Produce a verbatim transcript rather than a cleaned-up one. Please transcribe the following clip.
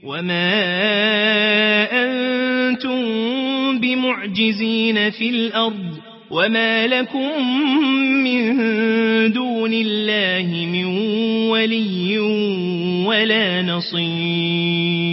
وما أنتم بمعجزين في الأرض وما لكم من دون الله من ولي ولا نصير.